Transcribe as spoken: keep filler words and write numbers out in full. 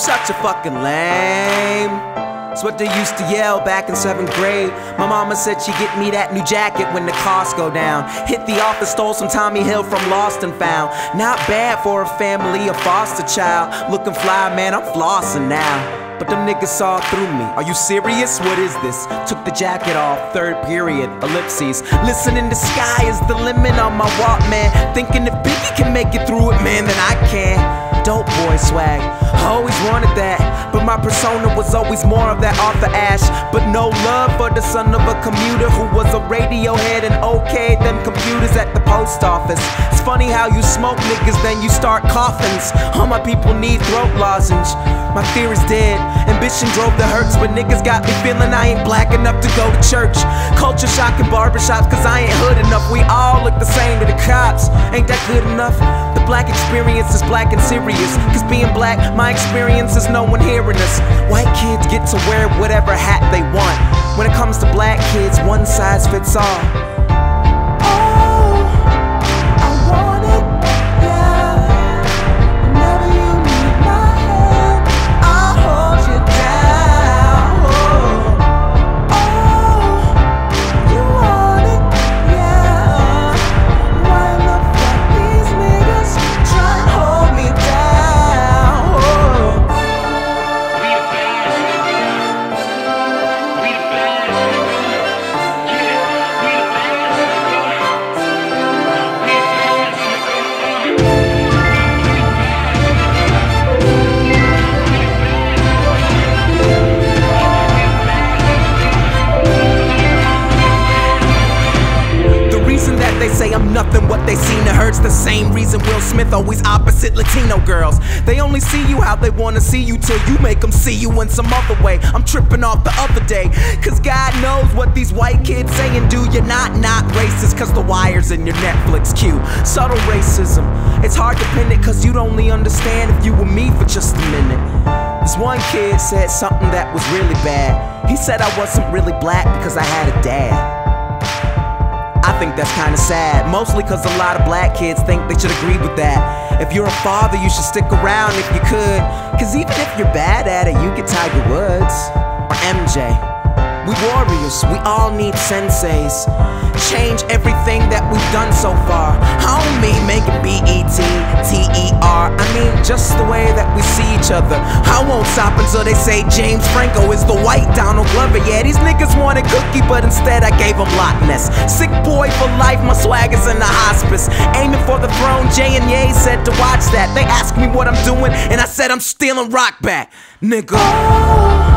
such a fucking lame. That's what they used to yell back in seventh grade. My mama said she'd get me that new jacket when the costs go down. Hit the office, stole some Tommy Hill from Lost and Found. Not bad for a family, a foster child. Looking fly, man, I'm flossing now. But them niggas saw through me. Are you serious? What is this? Took the jacket off, third period, ellipses. Listening, the sky is the limit on my Walkman. Thinking if Biggie can make it through it, man, then I can. Dope boy swag, I always wanted that. But my persona was always more of that Arthur Ashe. But no love for the son of a commuter who was a radio head and okayed them computers at the post office. It's funny how you smoke niggas, then you start coffins. All my people need throat lozenge. My fear is dead, ambition drove the hurts. But niggas got me feeling I ain't black enough to go to church. Culture shock in barbershops cause I ain't hood enough. We all look the same to the cops, ain't that good enough? The black experience is black and serious. Cause being black, my experience is no one hearing us. White kids get to wear whatever hat they want. When it comes to black kids, one size fits all. They say I'm nothing, what they seen it hurts. The same reason Will Smith always opposite Latino girls. They only see you how they wanna see you till you make them see you in some other way. I'm tripping off the other day, cause God knows what these white kids say and do. You're not not racist cause the wire's in your Netflix queue. Subtle racism, it's hard to pin it cause you'd only understand if you were me for just a minute. This one kid said something that was really bad. He said I wasn't really black because I had a dad. I think that's kinda sad, mostly cause a lot of black kids think they should agree with that. If you're a father, you should stick around if you could. Cause even if you're bad at it, you get Tiger Woods or M J. We warriors, we all need senseis. Change everything that we've done so far. I don't mean making B E T, T E R. I mean just the way that we see each other. I won't stop until they say James Franco is the white Donald Glover. Yeah, these niggas wanted Cookie, but instead I gave them Loch Ness. Sick boy for life, my swag is in the hospice. Aiming for the throne, Jay and Ye said to watch that. They asked me what I'm doing, and I said I'm stealing rock back, nigga.